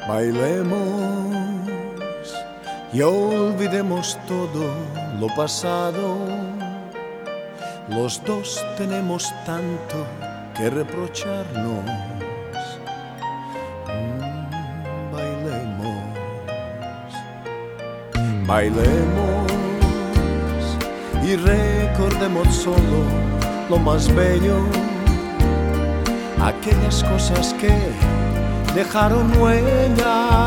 Bailemos y olvidemos todo lo pasado. Los dos tenemos tanto que reprocharnos. Bailemos y recordemos solo lo más bello, aquellas cosas que dejaron huellas.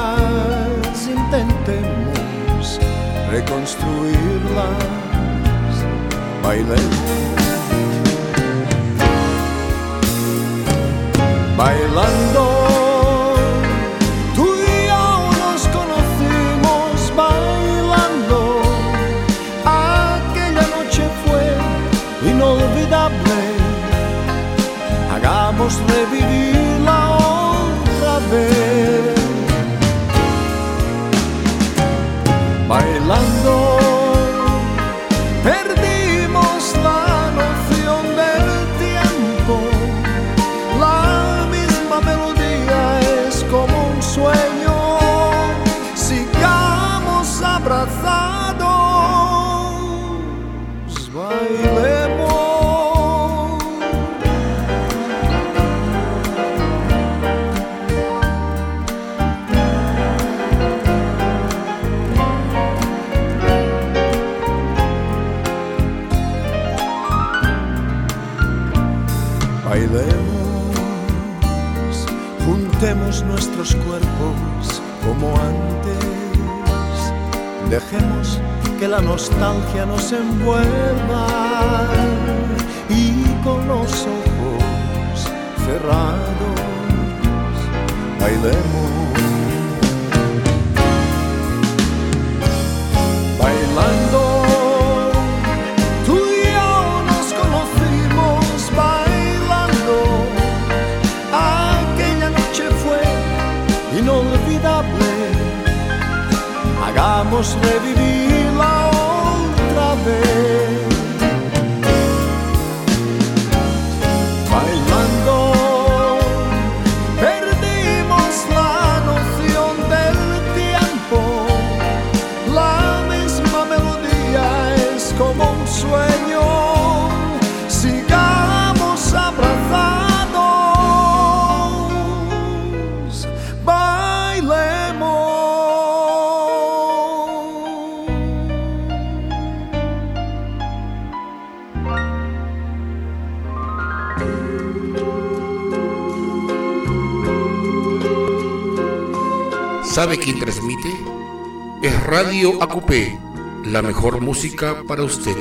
Intentemos reconstruirlas. Bailemos, bailando. Hagamos revivirla otra vez. Bailando perdimos la noción del tiempo. La misma melodía es como un sueño. Sigamos abrazados. Bailemos. Bailemos, juntemos nuestros cuerpos como antes. Dejemos que la nostalgia nos envuelva y con los ojos cerrados bailemos. Bailando. Inolvidable, hagamos revivirla otra vez. Bailando, perdimos la noción del tiempo. La misma melodía es como un sueño. Sigamos abrazados. ¿Sabe quién transmite? Es Radio Acupé, la mejor música para usted.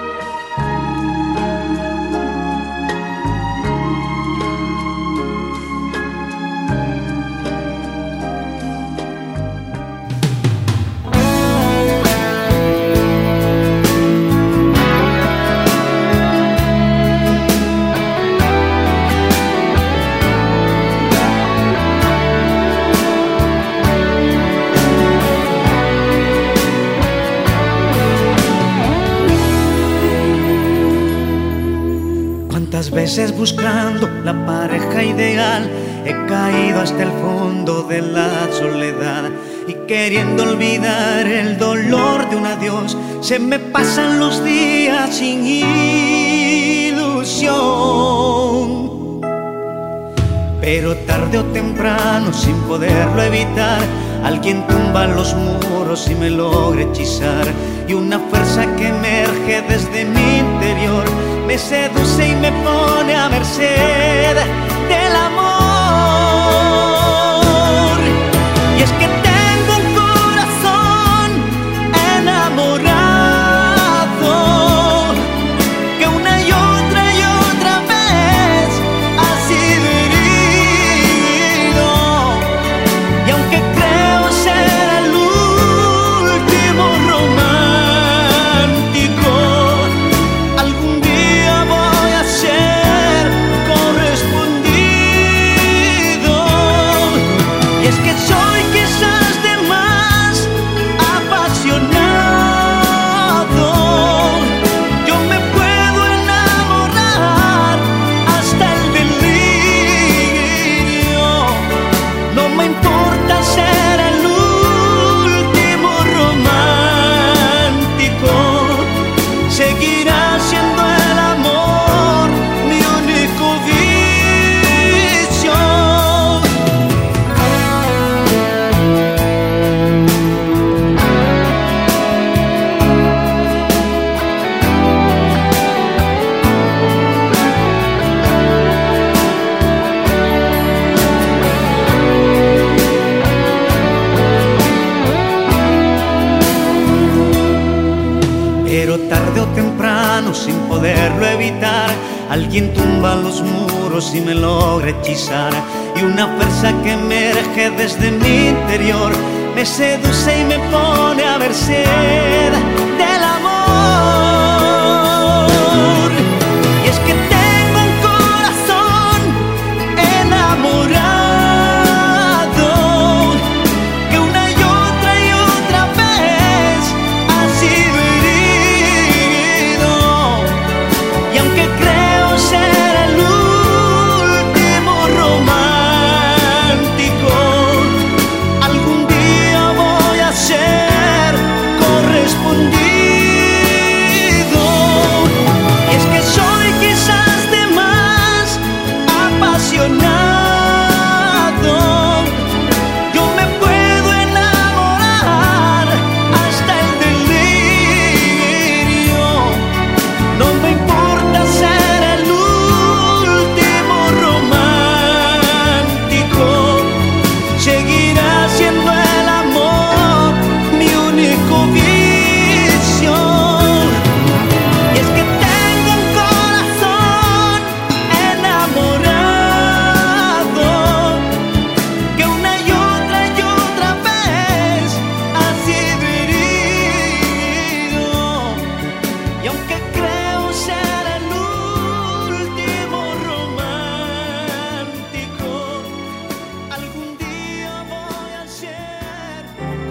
Veces buscando la pareja ideal, he caído hasta el fondo de la soledad y queriendo olvidar el dolor de un adiós, se me pasan los días sin ilusión. Pero tarde o temprano, sin poderlo evitar, alguien tumba los muros y me logra hechizar, y una fuerza que emerge desde mi interior me seduce y me pone a merced del amor. Y es que tengo un corazón enamorado que una y otra vez ha sido herido, y aunque creo ser el último romántico, algún día voy a ser correspondido. temprano sin poderlo evitar. Alguien tumba los muros y me logra hechizar, y una fuerza que emerge desde mi interior me seduce y me pone a merced del amor. Y es que tengo un corazón enamorado que una y otra vez ha sido herido, y aunque creo ser el último romántico, algún día voy a ser correspondido. Y es que soy quizás de más apasionado. Yo me puedo enamorar hasta el delirio. No me importa ser el último romántico. Seguirá siendo el amor mi único vicio. Y es que tengo un corazón enamorado que una y otra vez ha sido herido, y aunque creo ser el último romántico, algún día voy a ser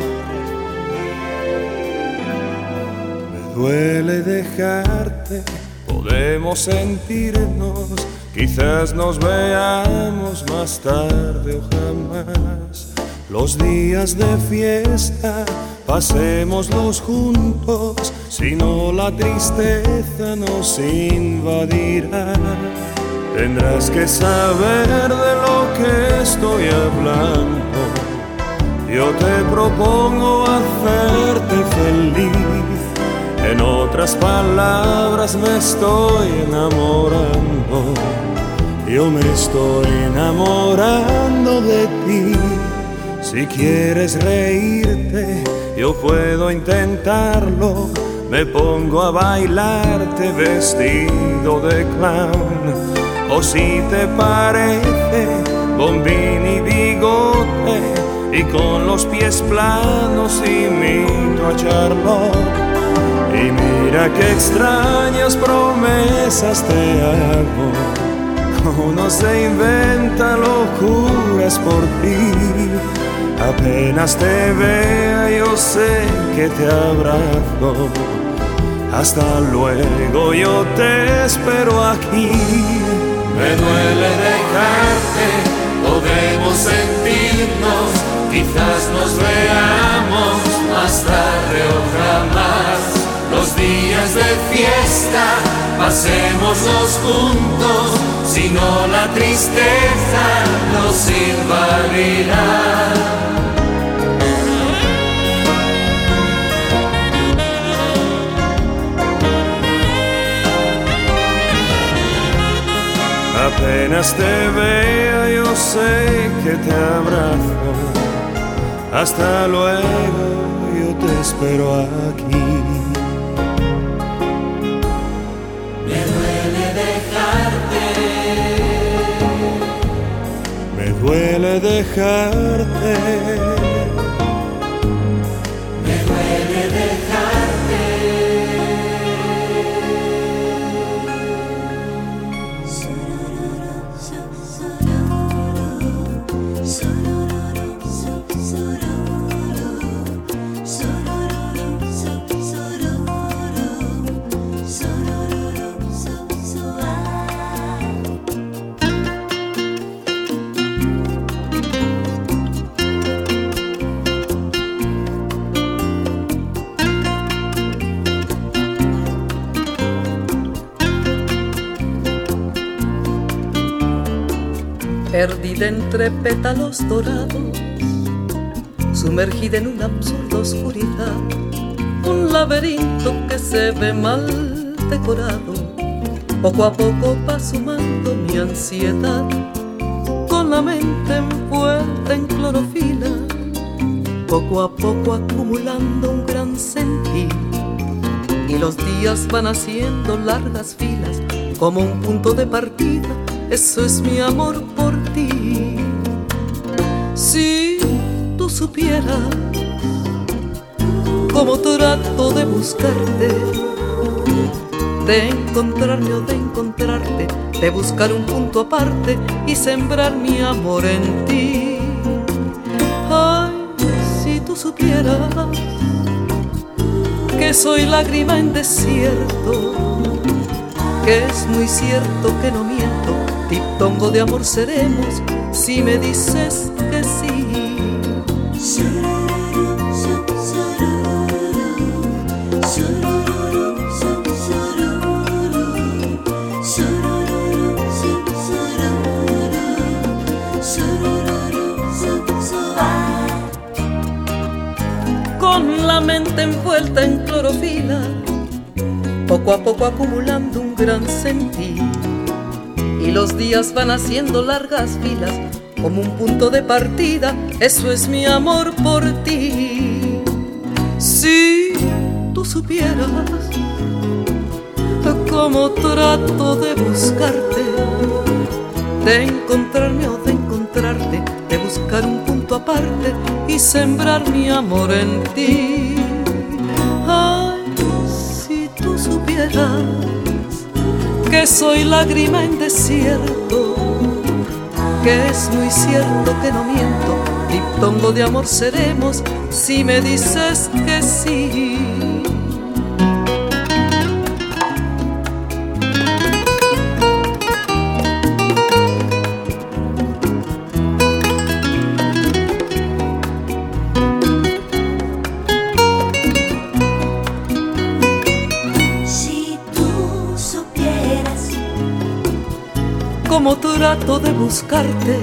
correspondido. Me duele dejarte, podemos sentirnos, quizás nos veamos más tarde o jamás. Los días de fiesta, pasémoslos juntos, si no la tristeza nos invadirá. Tendrás que saber de lo que estoy hablando. Yo te propongo hacerte feliz. En otras palabras, me estoy enamorando. Yo me estoy enamorando de ti. Si quieres reírte, yo puedo intentarlo. Me pongo a bailarte vestido de clown. O si te parece, bombín y bigote, y con los pies planos imito a Charlotte. Y mira qué extrañas promesas te hago. Uno se inventa locuras por ti. Apenas te vea yo sé que te abrazo. Hasta luego, yo te espero aquí. Me duele dejarte, podemos sentirnos, quizás nos veamos más tarde o jamás. Los días de fiesta, pasémoslos juntos, si no la tristeza nos invadirá. Apenas te vea yo sé que te abrazo. Hasta luego, yo te espero aquí. Me duele dejarte, Me duele dejarte. me duele dejarte. Perdida entre pétalos dorados, sumergida en una absurda oscuridad, un laberinto que se ve mal decorado. Poco a poco va sumando mi ansiedad, con la mente envuelta en clorofila, poco a poco acumulando un gran sentir. y los días van haciendo largas filas como un punto de partida. Eso es mi amor por ti. Si tú supieras cómo trato de buscarte, de encontrarme o de encontrarte, de buscar un punto aparte y sembrar mi amor en ti. Ay, si tú supieras que soy lágrima en desierto, que es muy cierto que no miento, diptongo de amor seremos si me dices que sí. Con la mente envuelta en clorofila, poco a poco acumulando un gran sentir, y los días van haciendo largas filas como un punto de partida. Eso es mi amor por ti. Si tú supieras cómo trato de buscarte, de encontrarme o de encontrarte, de buscar un punto aparte y sembrar mi amor en ti. Ay, si tú supieras que soy lágrima en desierto, que es muy cierto que no miento, diptongo de amor seremos si me dices que sí. Cómo trato de buscarte,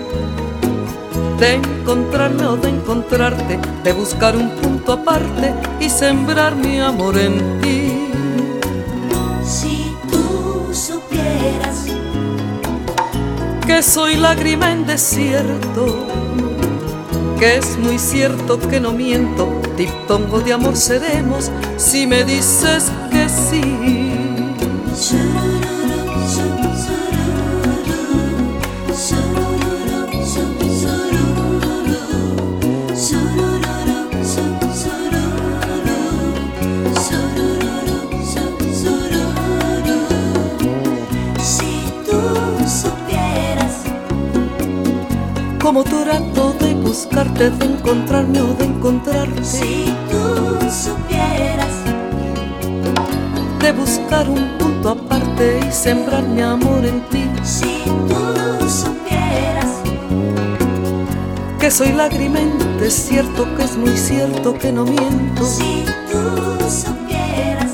de encontrarme o de encontrarte, de buscar un punto aparte y sembrar mi amor en ti. Si tú supieras que soy lágrima en desierto, que es muy cierto que no miento, diptongo de amor seremos si me dices que sí. Cómo trato de buscarte, de encontrarme o de encontrarte. Si tú supieras de buscar un punto aparte y sembrar mi amor en ti. Si tú supieras que soy lágrima en desierto, que es muy cierto que no miento. Si tú supieras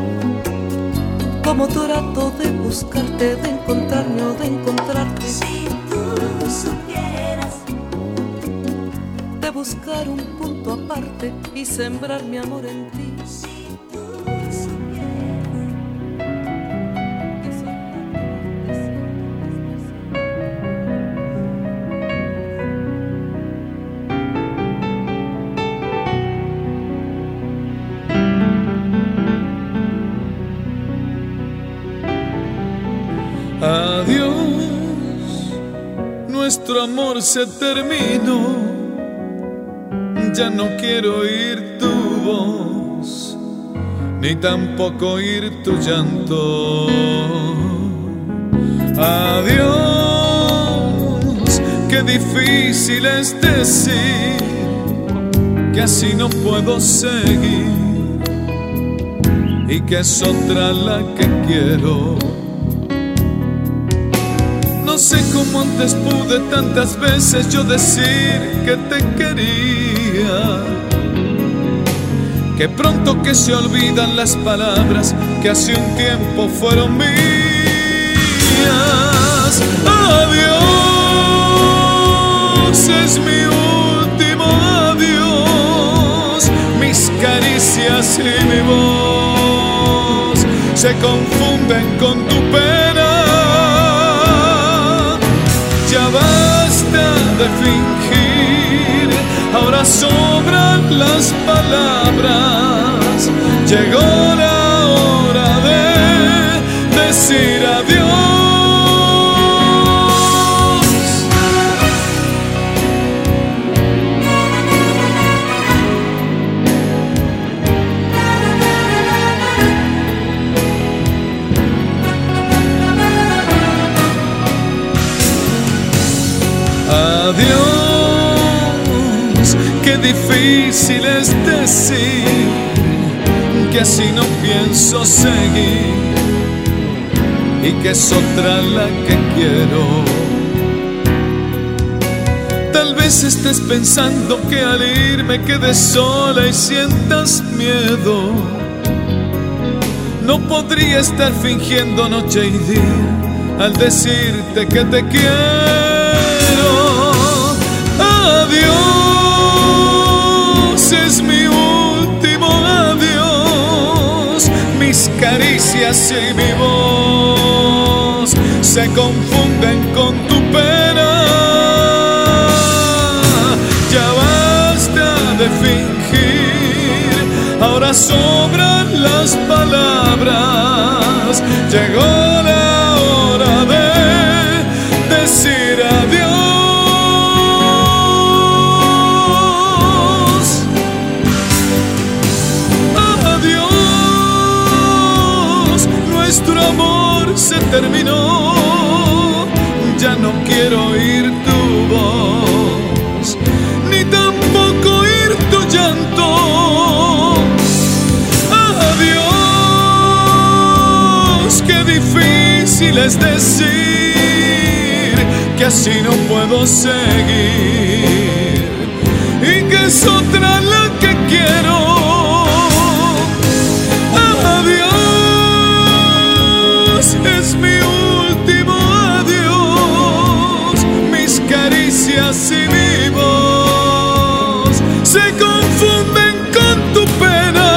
cómo trato de buscarte, de encontrarme o de encontrarte. Si tú supieras de buscar un punto aparte y sembrar mi amor en ti. Si tú Adiós, nuestro amor se terminó. Ya no quiero oír tu voz, ni tampoco oír tu llanto. Adiós, qué difícil es decir que así no puedo seguir y que es otra la que quiero. No sé cómo antes pude tantas veces yo decir que te quería, que pronto que se olvidan las palabras que hace un tiempo fueron mías. Adiós, es mi último adiós. Mis caricias y mi voz se confunden con tu pena. Ya basta de fingir, ahora sobran las palabras. Llegó la difícil es decir que así no pienso seguir y que es otra la que quiero. Tal vez estés pensando que al ir me quedes sola y sientas miedo. No podría estar fingiendo noche y día al decirte que te quiero. Adiós, es mi último adiós. Mis caricias y mi voz se confunden con tu pena. Ya basta de fingir, ahora sobran las palabras. Llegó la hora de decir adiós. Adiós, nuestro amor se terminó. Ya no quiero oír tu voz, ni tampoco oír tu llanto. Adiós, qué difícil es decir que así no puedo seguir y que es otra la que quiero. Adiós, es mi último adiós. Mis caricias y mi voz se confunden con tu pena.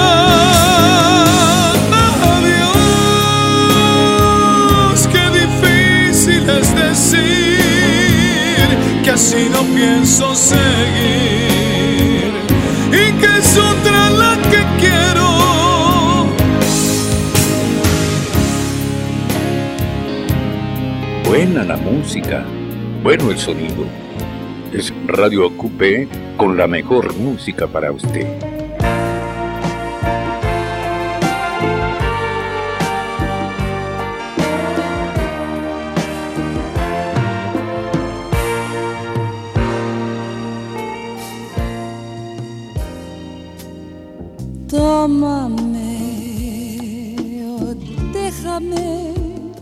Adiós, qué difícil es decir que así no pienso seguir y que es otra la que quiero. Buena la música, bueno el sonido. Es Radio AQP con la mejor música para usted. Tómame o déjame,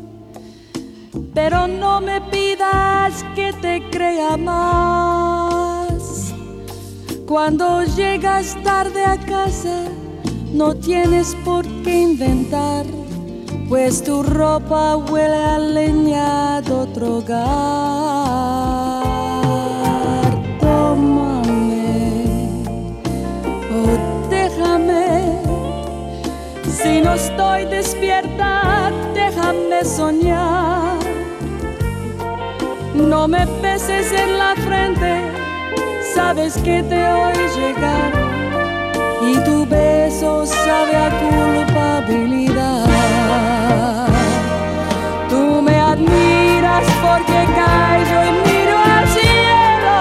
pero no me pidas que te crea más. Cuando llegas tarde a casa, no tienes por qué inventar, pues tu ropa huele a leña de otro hogar. Tómame o déjame, si no estoy despierta, déjame soñar. No me beses en la frente, sabes que te oí llegar y tu beso sabe a culpabilidad. Tú me admiras porque callo y miro al cielo,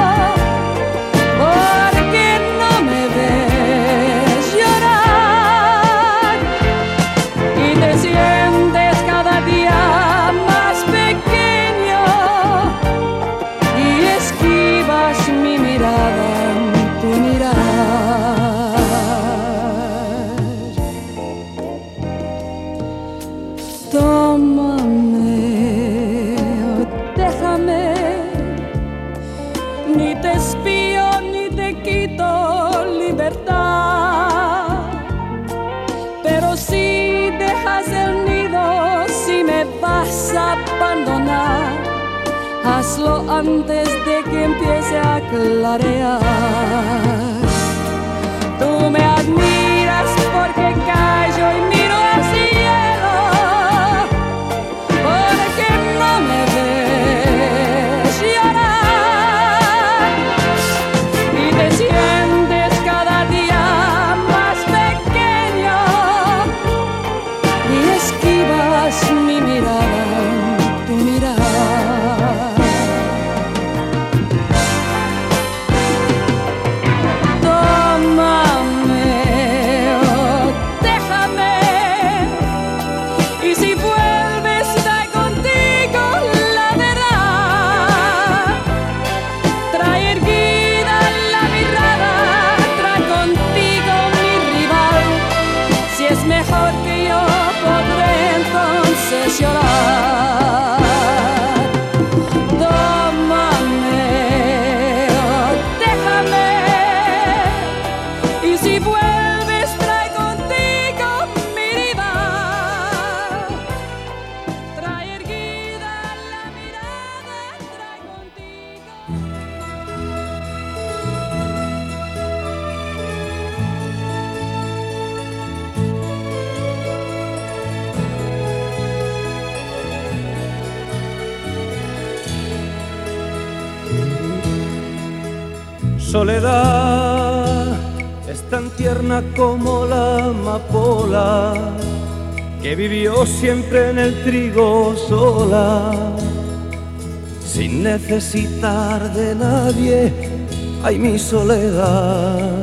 porque no me ves llorar y te sientes cada día más pequeño y esquivas mi mirada en tu mirar. Tómame o déjame, ni te espío ni te quito libertad, pero si dejas el nido, si me vas a abandonar, hazlo antes de que empiece a clarear. Tú me admiras porque callo y miro al cielo, porque no me ves llorar y te sientes cada día más pequeño y esquivas mi mirada en tu mirar. Soledad es tan tierna como la amapola, que vivió siempre en el trigo sola, sin necesitar de nadie. Ay, mi soledad.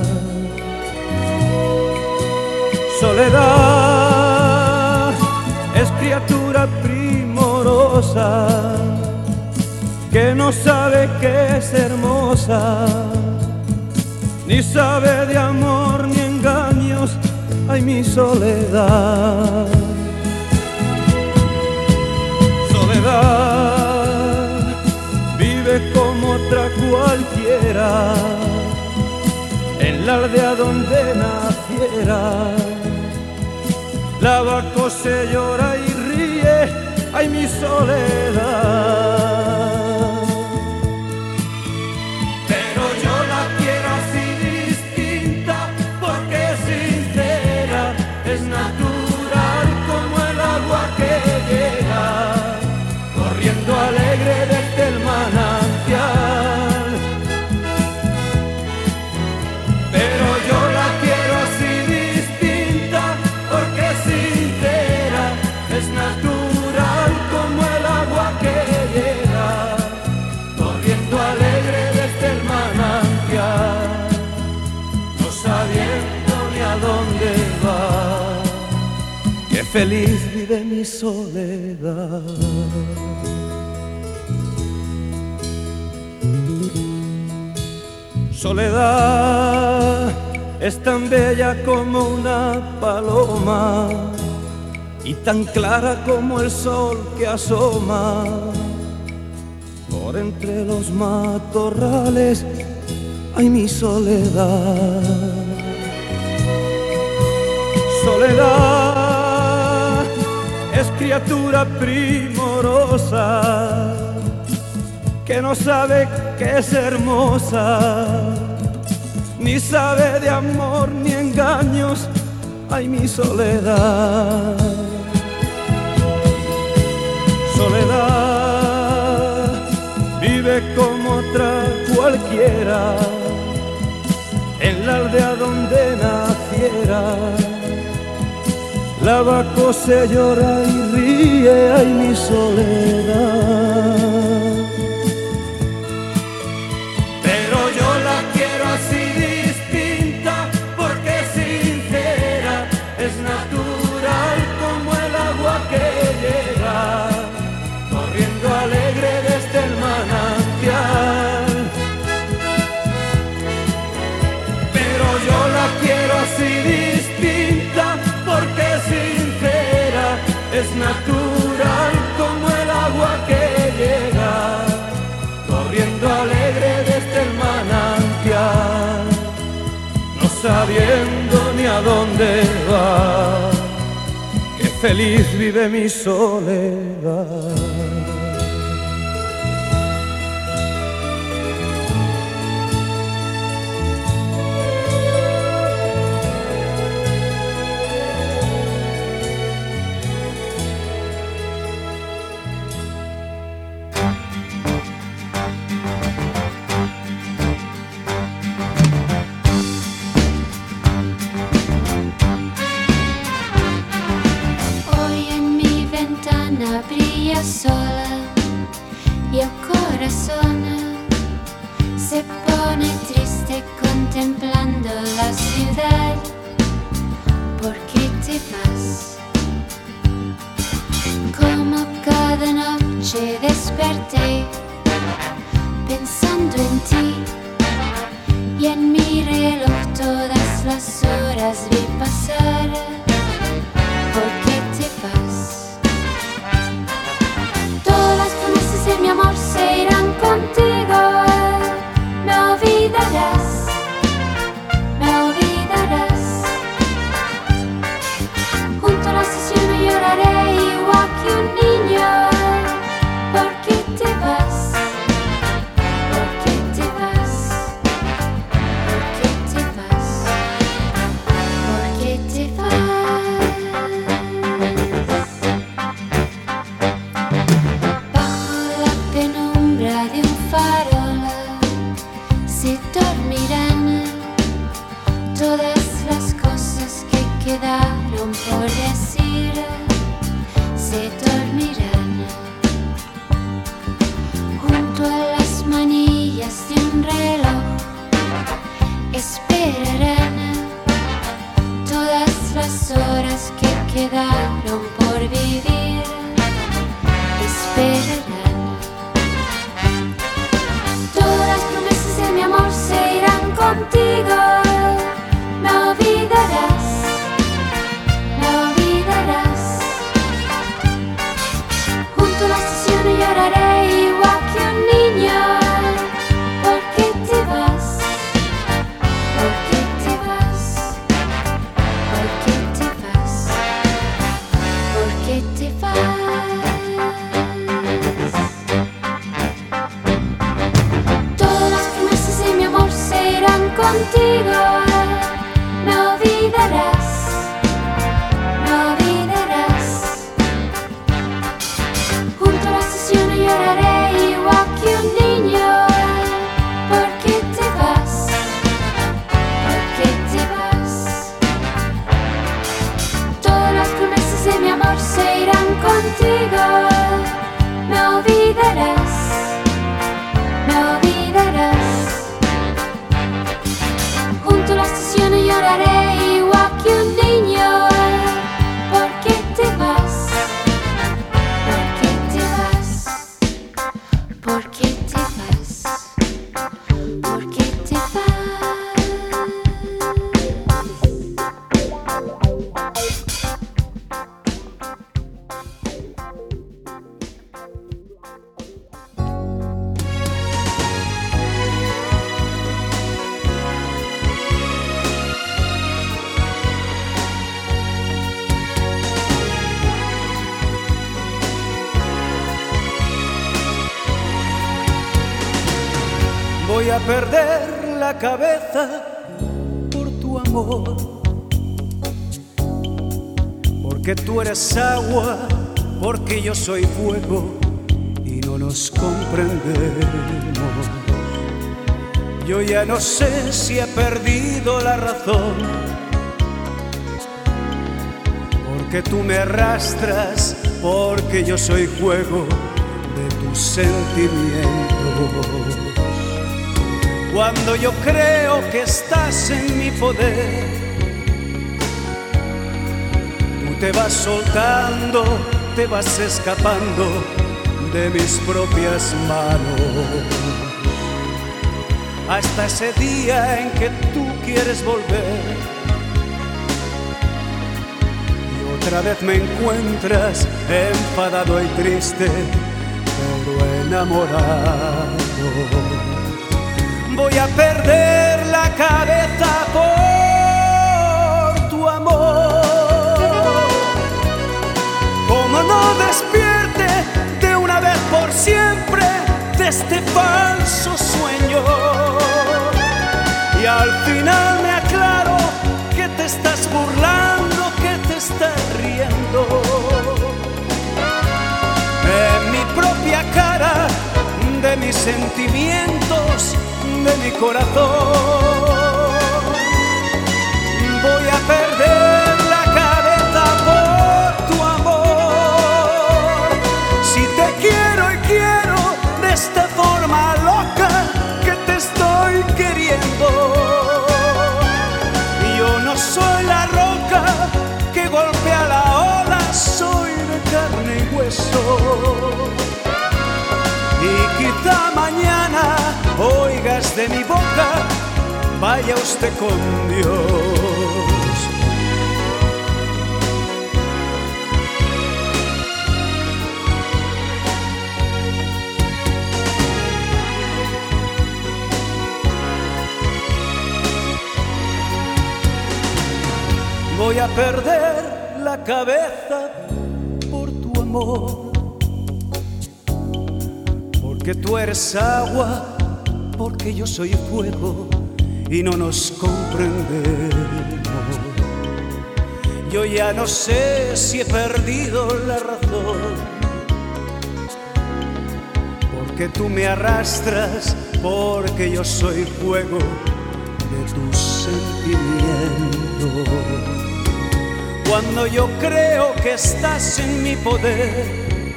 Soledad es criatura primorosa, que no sabe que es hermosa, ni sabe de amor ni engaños. Ay, mi soledad. Soledad vive como otra cualquiera, en la aldea donde naciera. Lava, cose, llora y ríe. Ay, mi soledad. Es natural como el agua que llega, corriendo alegre desde el manantial. Pero yo la quiero así distinta, porque es sincera. Es natural como el agua que llega, corriendo alegre desde el manantial, no sabiendo ni a dónde va. Qué feliz vive mi soledad. Soledad es tan bella como una paloma y tan clara como el sol que asoma por entre los matorrales. Ay, mi soledad. Soledad es criatura primorosa, que no sabe que es hermosa, ni sabe de amor ni engaños. Ay, mi soledad. Soledad vive como otra cualquiera, en la aldea donde naciera. Lava, cose, llora y ríe. Ay, mi soledad. Pero yo la quiero así distinta, porque es sincera. Es natural como el agua que llega, corriendo alegre desde el manantial. Pero yo la quiero así distinta, porque es sincera. Es natural como el agua que llega, corriendo alegre desde el manantial, no sabiendo ni a dónde va. Qué feliz vive mi soledad. Brilla sola se dormirán todas las cosas que quedaron por decir, se dormirán junto a las manillas de un reloj, esperarán todas las horas que quedaron por vivir, esperarán. Todas las promesas de mi amor se irán contigo, me olvidarás, me olvidarás. Junto a la estación lloraré igual que un niño, porque te vas, porque te vas, porque te vas, porque te vas. Todas las promesas de mi amor se irán contigo, me olvidarás, me olvidarás. Junto a la estación lloraré igual que un niño, porque te vas, porque te vas. Todas las promesas de mi amor se irán contigo, me olvidarás, me olvidarás. Junto a la estación lloraré igual que un niño, porque te vas, porque te vas, porque te vas, porque te vas. Voy a perder la cabeza por tu amor, porque tú eres agua, porque yo soy fuego y no nos comprendemos. Yo ya no sé si he perdido la razón, porque tú me arrastras, porque yo soy fuego de tus sentimientos. Cuando yo creo que estás en mi poder, tú te vas soltando, te vas escapando de mis propias manos. Hasta ese día en que tú quieres volver y otra vez me encuentras enfadado y triste, pero enamorado. Voy a perder la cabeza por tu amor. Como no despierte de una vez por siempre de este falso sueño, y al final me aclaro que te estás burlando, que te estás riendo en mi propia cara, de mis sentimientos, de mi corazón. Voy a perder la cabeza por tu amor. Si te quiero y quiero de esta forma loca que te estoy queriendo. Yo no soy la roca que golpea la ola, soy de carne y hueso. Y quizá mañana oigas de mi boca, vaya usted con Dios. Voy a perder la cabeza por tu amor, porque tú eres agua, porque yo soy fuego y no nos comprendemos. Yo ya no sé si he perdido la razón, porque tú me arrastras, porque yo soy fuego de tus sentimientos. Cuando yo creo que estás en mi poder,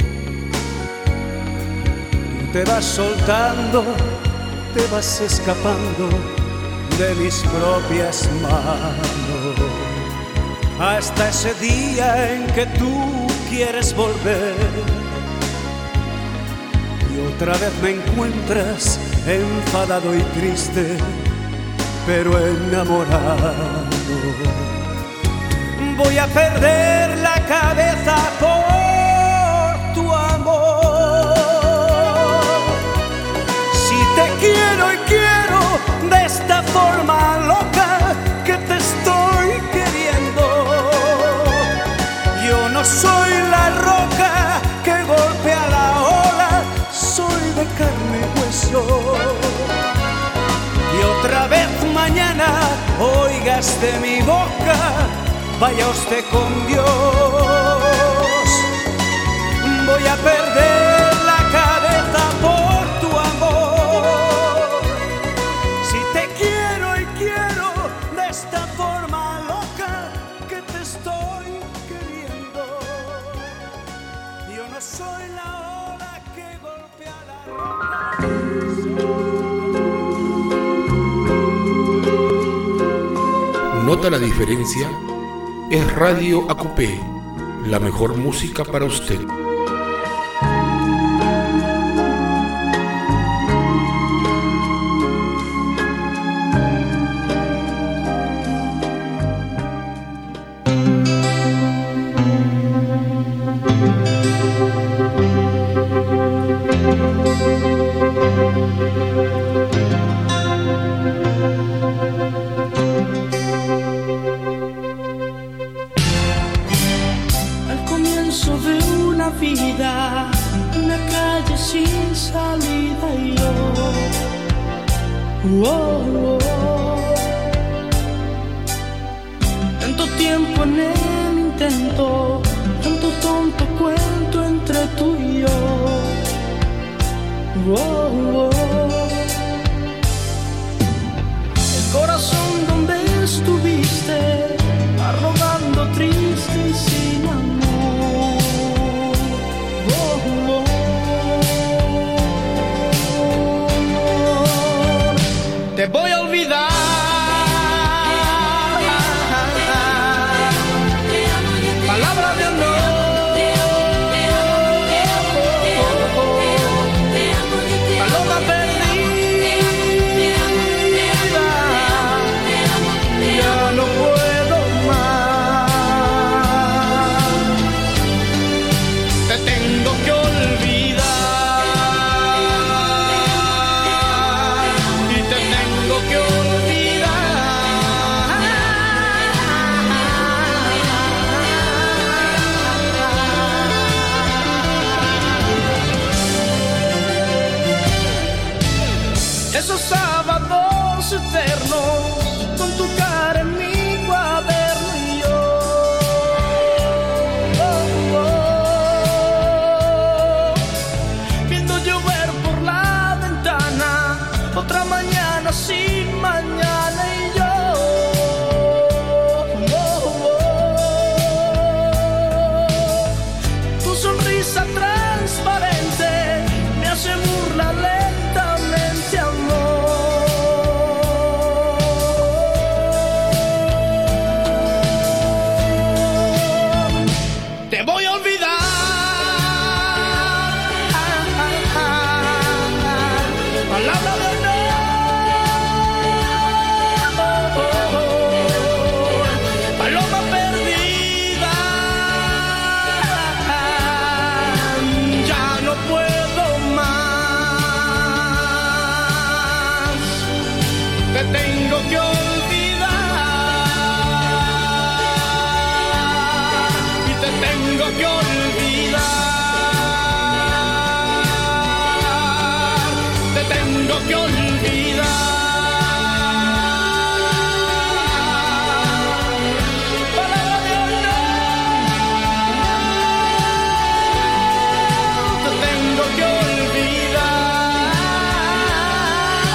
tú te vas soltando, te vas escapando de mis propias manos. Hasta ese día en que tú quieres volver y otra vez me encuentras enfadado y triste, pero enamorado. Voy a perder la cabeza por tu amor. Si te quiero y quiero de esta forma loca que te estoy queriendo, yo no soy la roca que golpea la ola, soy de carne y hueso. Y otra vez mañana oigas de mi boca, vaya usted con Dios. Voy a perder la cabeza por tu amor. Si te quiero y quiero de esta forma loca que te estoy queriendo, yo no soy la ola que golpea la roca. ¿Nota la diferencia? Es Radio AQP, la mejor música para usted. Una calle sin salida y yo, tanto tiempo en el intento, tanto tonto cuento entre tú y yo, el corazón donde estuviste, arrogando triste y sin amor. Te voy a olvidar, palabra de honor, paloma perdida, ya no puedo más, te tengo que olvidar. Esos sábados eternos con tu cara en mi cuaderno y yo, viendo llover por la ventana, otra mañana sin mañana y yo, tu sonrisa transparente me hace burla lentamente, amor. Te voy a olvidar, palabra de honor, paloma perdida, ya no puedo más, te tengo que olvidar y te tengo que olvidar, te tengo que olvidar. Palabra de honor, te tengo que olvidar.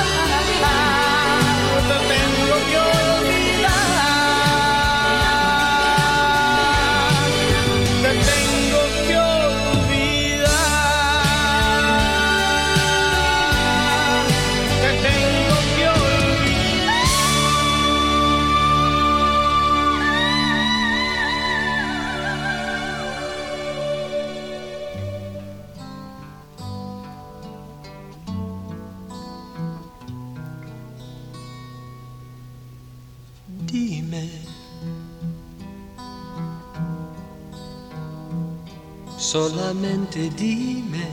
Dime, solamente dime,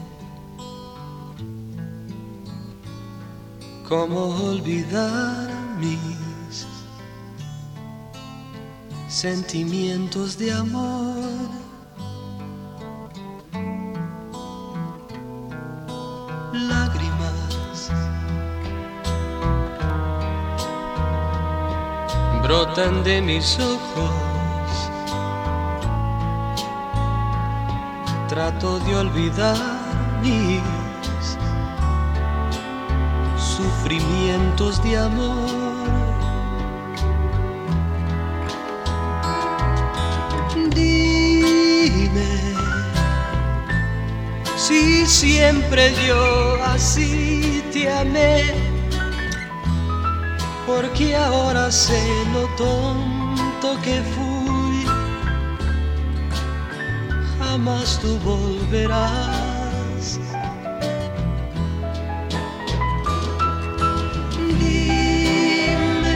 cómo olvidar mis sentimientos de amor. Lágrimas brotan de mis ojos, trato de olvidar mis sufrimientos de amor. Dime si siempre yo así te amé, porque ahora sé lo tonto que fui. Jamás tú volverás. Dime,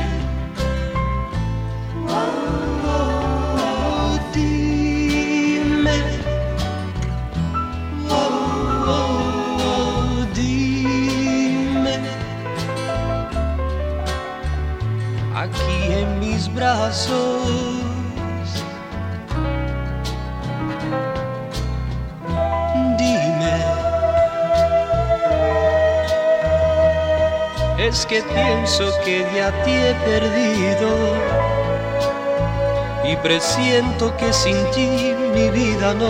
oh, oh, dime, oh, oh, dime, aquí en mis brazos. Es que pienso que ya te he perdido y presiento que sin ti mi vida no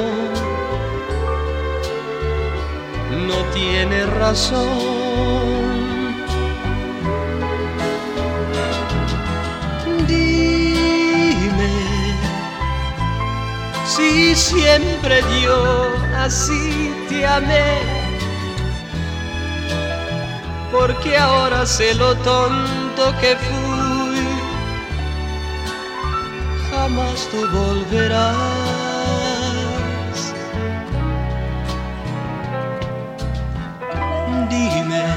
tiene razón. Dime si siempre yo así te amé, porque ahora sé lo tonto que fui. Jamás tú volverás. Dime,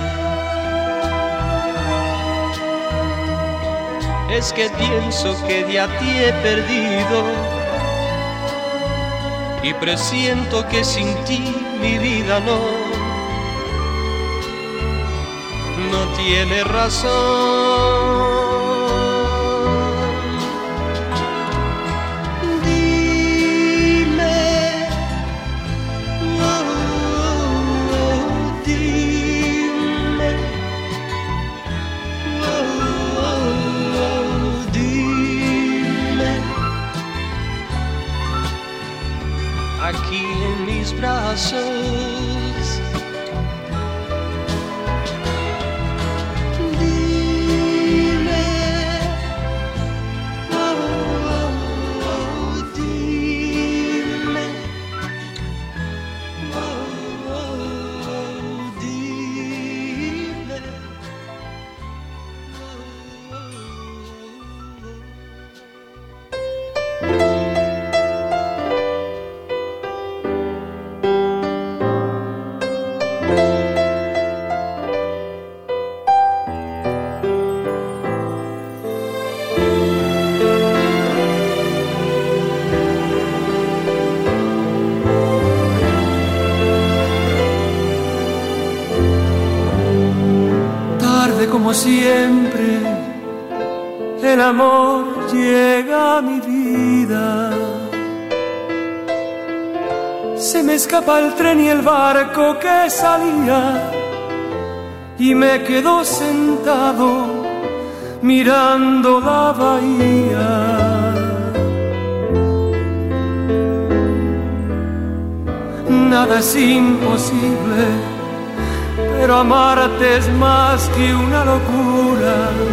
es que pienso que ya te he perdido y presiento que sin ti mi vida no tiene razón. Dime, oh, oh, dime, oh, oh, dime, aquí en mis brazos. Como siempre, el amor llega a mi vida. Se me escapa el tren y el barco que salía, y me quedo sentado mirando la bahía. Nada es imposible, pero amarte es más que una locura.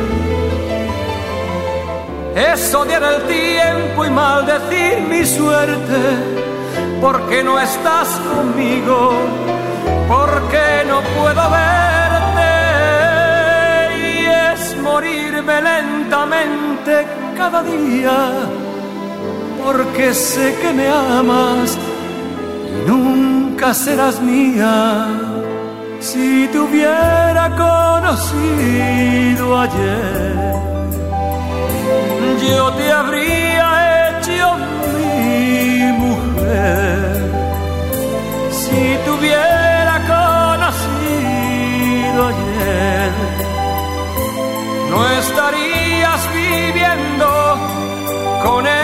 Es odiar el tiempo y maldecir mi suerte, porque no estás conmigo, porque no puedo verte. Y es morirme lentamente cada día, porque sé que me amas y nunca serás mía. Si te hubiera conocido ayer, yo te habría hecho mi mujer si te hubiera conocido ayer. No estarías viviendo con él.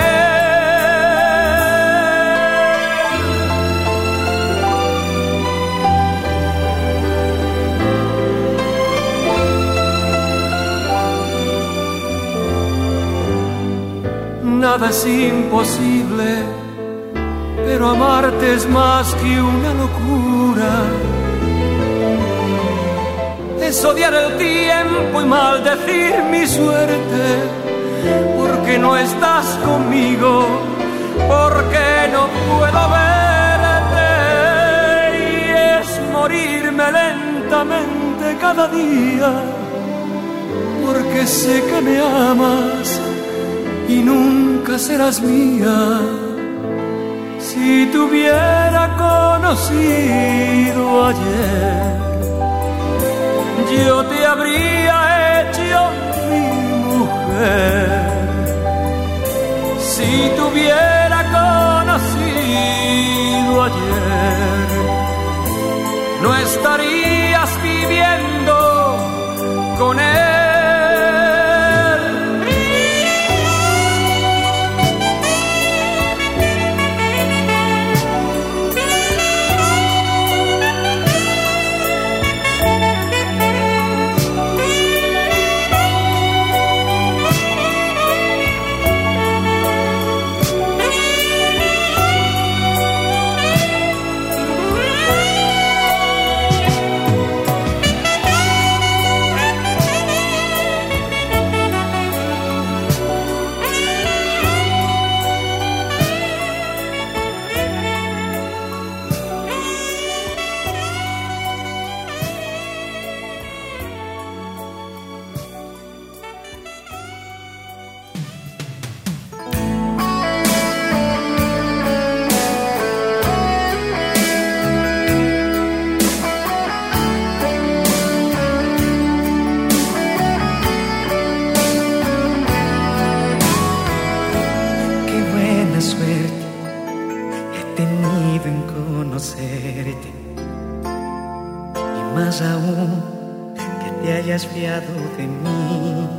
Nada es imposible, pero amarte es más que una locura. Es odiar el tiempo y maldecir mi suerte, porque no estás conmigo, porque no puedo verte. Y es morirme lentamente cada día, porque sé que me amas y nunca serás mía. Si te hubiera conocido ayer, yo te habría hecho mi mujer. Si te hubiera conocido ayer, no estarías viviendo con él. Fiado de mí,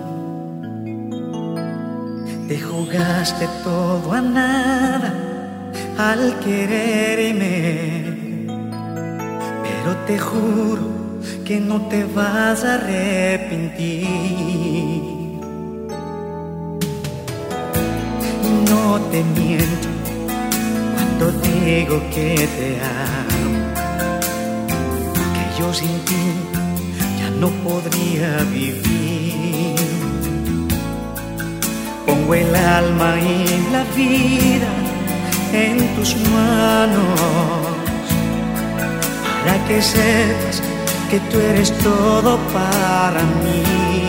te jugaste todo a nada al quererme, pero te juro que no te vas a arrepentir. No te miento cuando digo que te amo, que yo sin ti no podría vivir. Pongo el alma y la vida en tus manos, para que sepas que tú eres todo para mí.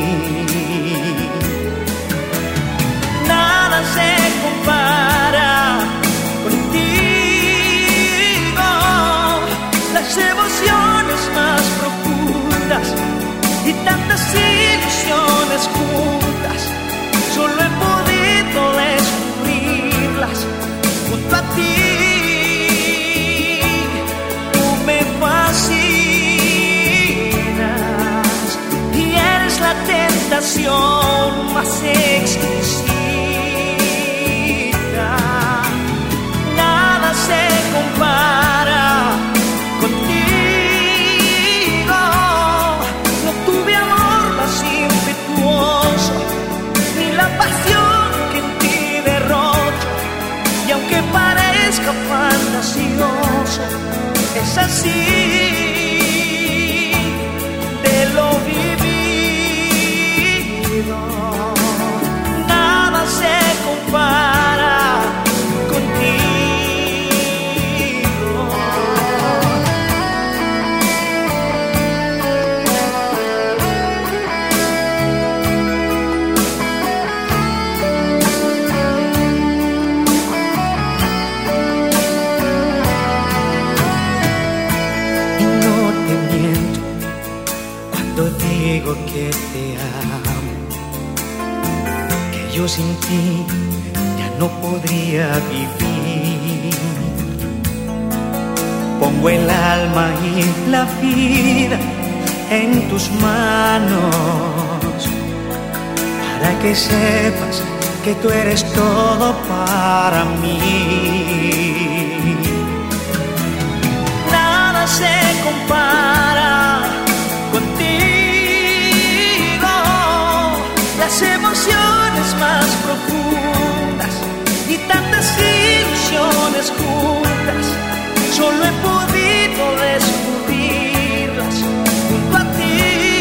Nada se compara contigo, las emociones más profundas y tantas ilusiones juntas, solo he podido descubrirlas junto a ti. Tú me fascinas y eres la tentación más exquisita. Nada se compara contigo. Ni la pasión que en ti derrocho, y aunque parezca fantasioso, es así de lo vivido. yo sin ti ya no podría vivir. Pongo el alma y la vida en tus manos para que sepas que tú eres todo para mí. Nada se compara contigo, las emociones más profundas y tantas ilusiones juntas, solo he podido descubrirlas junto a ti.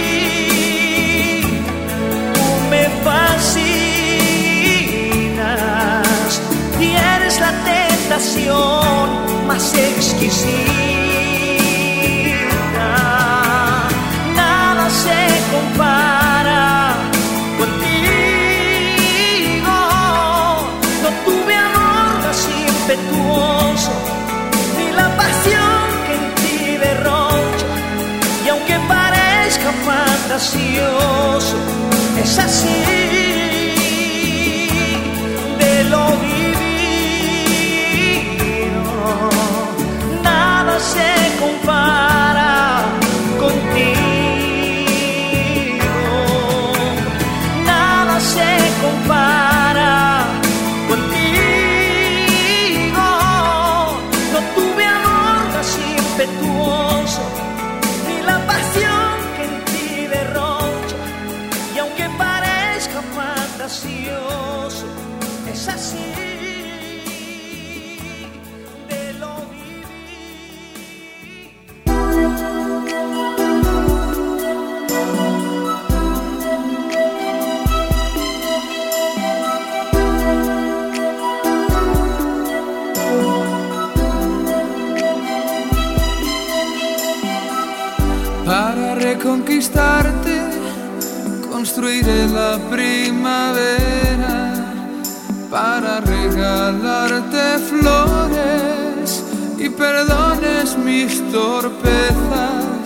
Tú me fascinas y eres la tentación más exquisita. Nada se compara contigo. No tuve amor más impetuoso, ni la pasión que en ti derrocho. Y aunque parezca fantasioso, es así. De lo vivido, nada se compara contigo. Nada se compara contigo. No tuve amor más impetuoso, ni la pasión que en ti derrocho. Y aunque parezca fantasioso, es así. De lo Para reconquistarte construiré la primavera, para regalarte flores y perdones mis torpezas.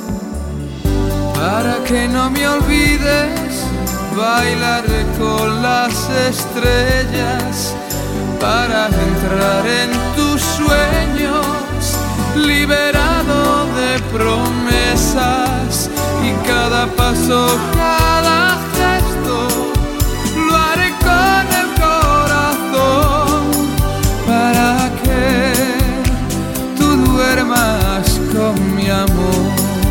Para que no me olvides, bailaré con las estrellas, para entrar en tus sueños, liberado de promesas. Y cada paso, cada gesto, lo haré con el corazón, para que tú duermas con mi amor.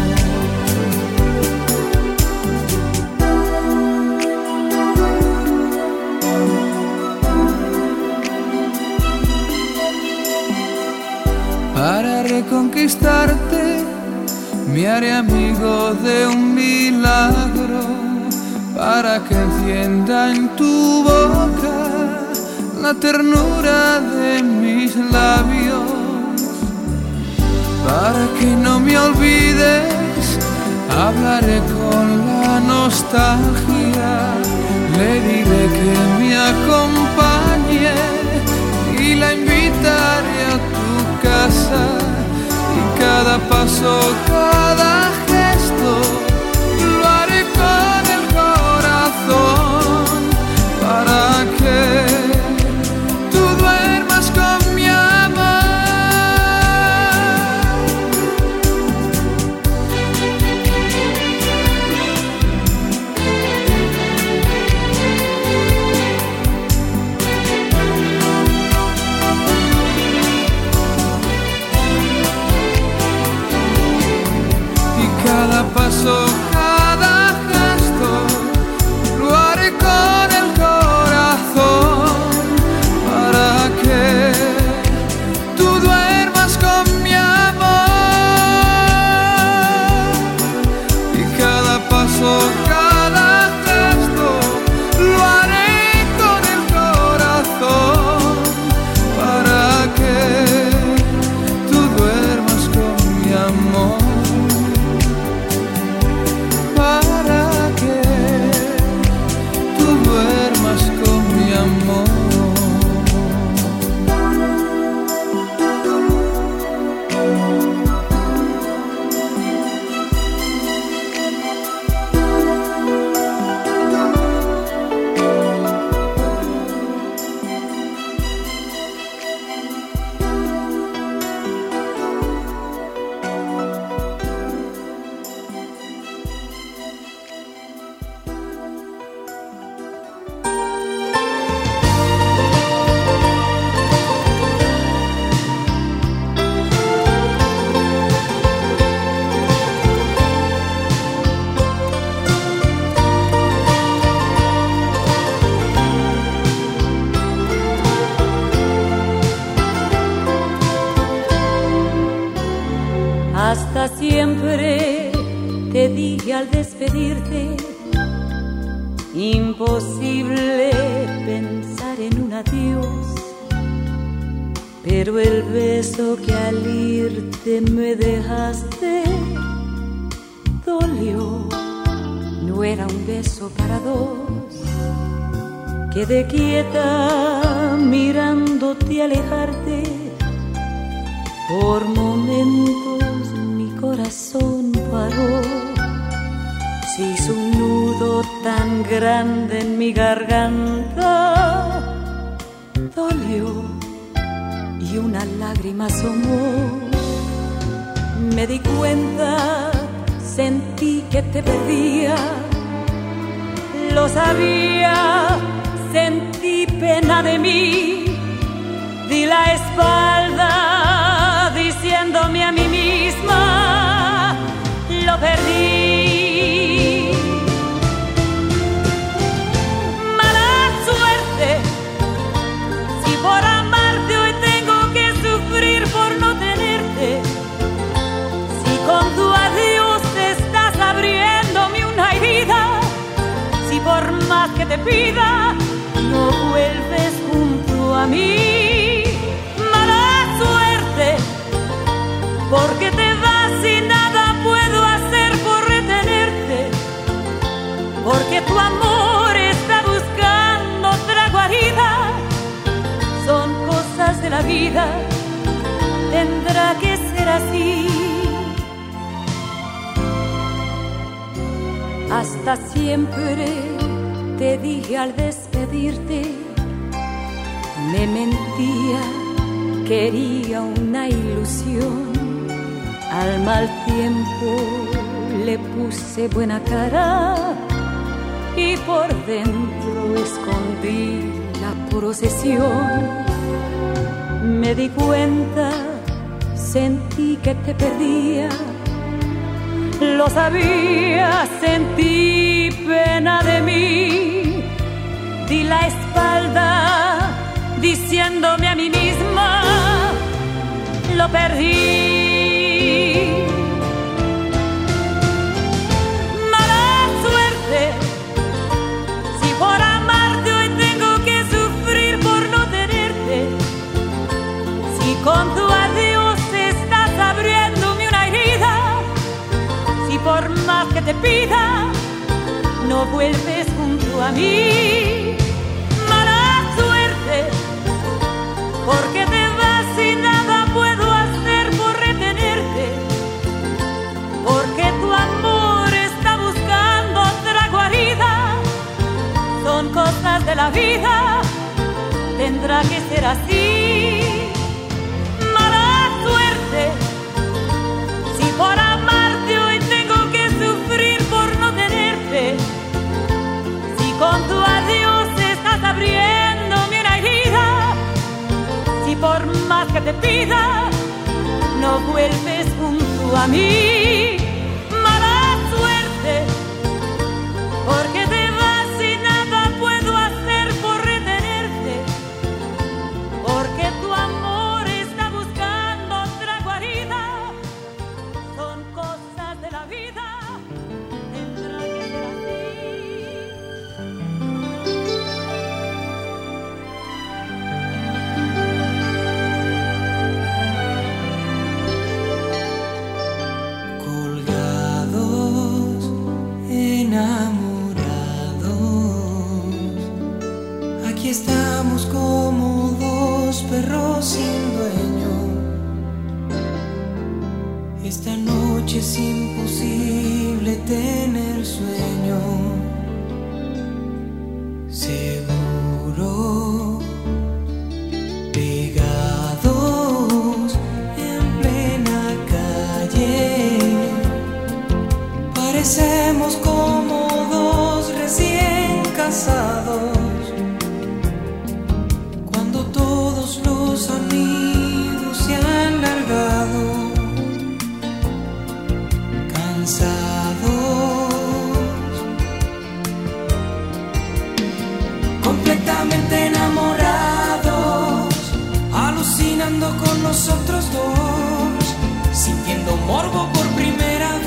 Para reconquistarte me haré amigo de un milagro, para que encienda en tu boca la ternura de mis labios. Para que no me olvides, hablaré con la nostalgia, le diré que me acompañe y la invitaré a tu casa. Y cada paso, cada gesto, lo haré con el corazón, para que tú duermas con mi amor. siempre te dije al despedirte, imposible pensar en un adiós, pero el beso que al irte me dejaste dolió. No era un beso para dos. Quedé quieta mirándote alejarte. Por momentos mi corazón paró. Se hizo un nudo tan grande en mi garganta, dolió y una lágrima asomó. Me di cuenta, sentí que te perdía, lo sabía, sentí pena de mí, di la espalda diciéndome a mí misma, lo perdí. Mala suerte, si por amarte hoy tengo que sufrir por no tenerte, si con tu adiós estás abriéndome una herida, si por más que te pida no vuelves junto a mí. Mala suerte, porque te vas y nada puedo hacer por retenerte, porque tu amor está buscando otra guarida. Son cosas de la vida, tendrá que ser así. Hasta siempre te dije al despedirte, me mentía, quería una ilusión. Al mal tiempo le puse buena cara y por dentro escondí la posesión. Me di cuenta, sentí que te perdía, lo sabía, sentí pena de mí, di la espalda diciéndome a mí misma, lo perdí. Mala suerte, si por amarte hoy tengo que sufrir por no tenerte, si con tu adiós estás abriéndome una herida, si por más que te pida no vuelves junto a mí. Mala suerte, porque te vas y nada puedo hacer por retenerte, porque tu amor está buscando otra guarida. Son cosas de la vida, tendrá que ser así. Mala suerte, si por amarte hoy tengo que sufrir por no tenerte, si con tu adiós estás abriéndome una herida, si por más que te pida no vuelves junto a mí. Mala suerte, porque te vas y nada puedo hacer por retenerte, porque tu amor está buscando otra guarida. Son cosas de la vida, tendrá que ser enamorados, aquí estamos como dos perros sin dueño. Esta noche es imposible tener sueño. Seguro, pegados en plena calle, parecemos como dos recién casados, cuando todos los amigos se han largado, cansados, completamente enamorados, alucinando con nosotros dos, sintiendo morbo por primera vez.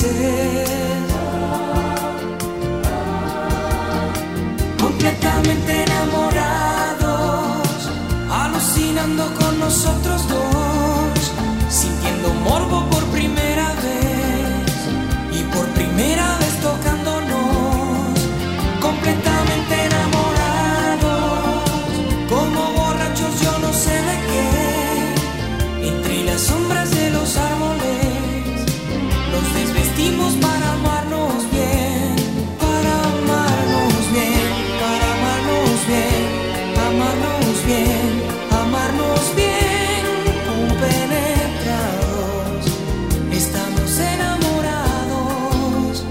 felices, completamente enamorados, alucinando con nosotros dos, sintiendo morbo por primera vez y por primera vez tocándonos, completamente enamorados, como borrachos yo no sé de qué, entre las sombras de los árboles nos desvestimos para amarnos bien, para amarnos bien, para amarnos bien, amarnos bien, amarnos bien, compenetrados, estamos enamorados.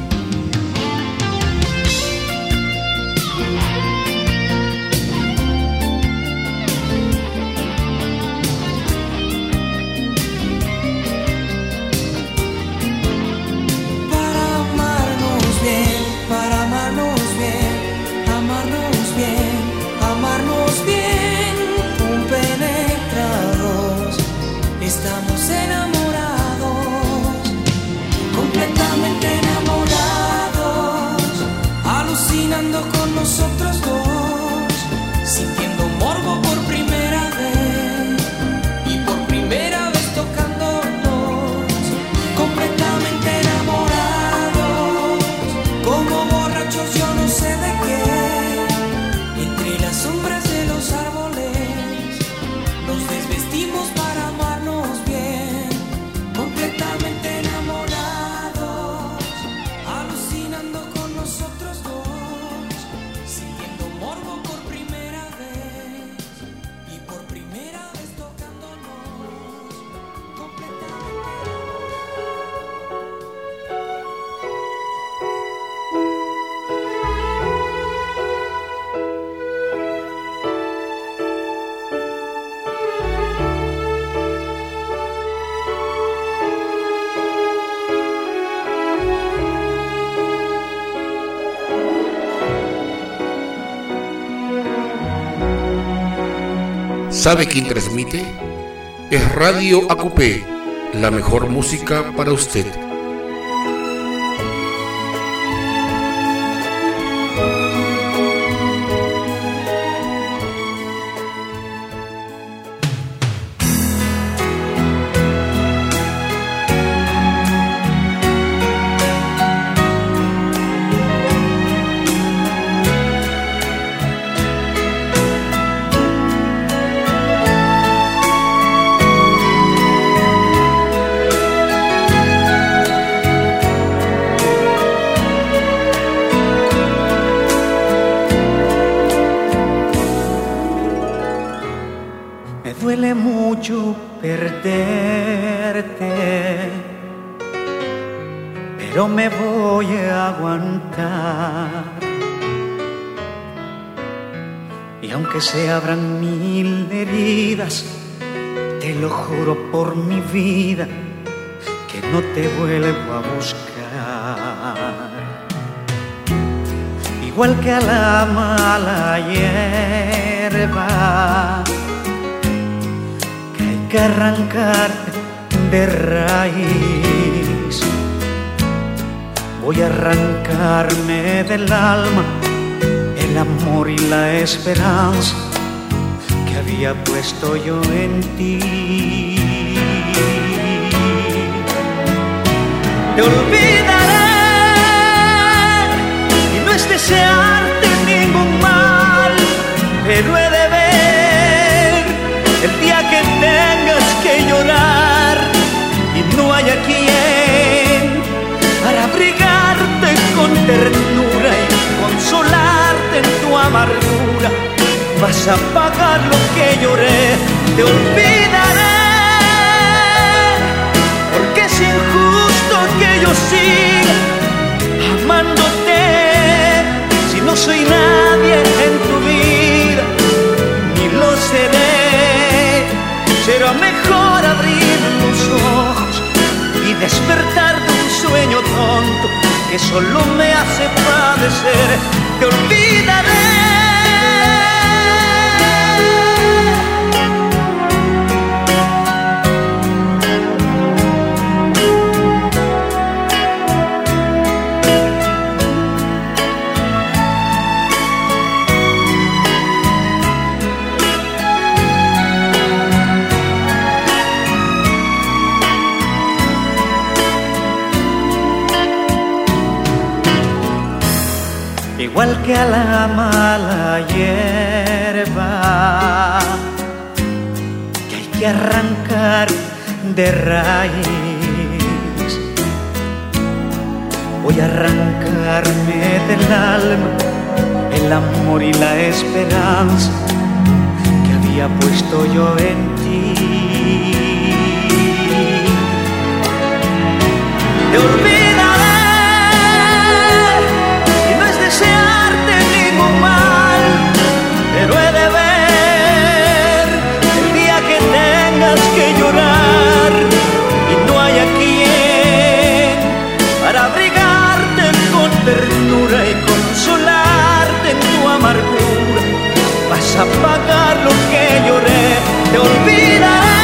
Para amarnos bien, para amarnos bien, amarnos bien, amarnos bien, compenetrados, estamos enamorados, completamente enamorados, alucinando con nosotros dos, sintiendo morbo por primera vez y por primera vez tocándonos, completamente enamorados, como borrachos yo no sé de qué, entre las sombras de los árboles nos desvestimos para amarnos bien, completamente enamorados, alucinando con nosotros dos, sintiendo morbo por primera vez y por primera vez tocándonos, completamente ¿Sabe quién transmite? Es Radio ACUPE, la mejor música para usted. Me duele mucho perderte, pero me voy a aguantar. Y aunque se abran 1000 heridas, te lo juro por mi vida que no te vuelvo a buscar. Igual que a la mala hierba que hay que arrancar de raíz, voy a arrancarme del alma el amor y la esperanza que había puesto yo en ti. Te olvidaré y no es desearte ningún mal, pero he de ver el día que tengas que llorar y no haya quien para abrigarte con ternura y consolarte en tu amargura. Vas a pagar lo que lloré, te olvidaré, porque es injusto que yo siga amándote si no soy nadie en tu vida, ni lo seré. Será mejor abrir los ojos y despertar de un sueño tonto que solo me hace padecer. Te olvidaré. igual que a la mala hierba que hay que arrancar de raíz. Voy a arrancarme del alma el amor y la esperanza que había puesto yo en ti. Te olvidaré y no es desearte ningún mal, pero he de ver el día que tengas que llorar y no haya quien para abrigarte con ternura y consolarte en tu amargura. Vas a pagar lo que lloré. Te olvidaré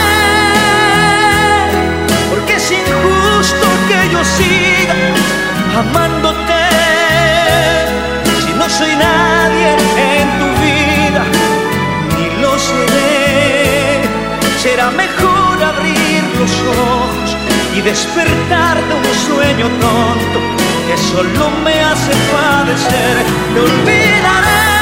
porque es injusto que yo siga amándote si no soy nadie en tu vida, ni lo seré. Será mejor abrir los ojos y despertar de un sueño tonto que solo me hace padecer. Te olvidaré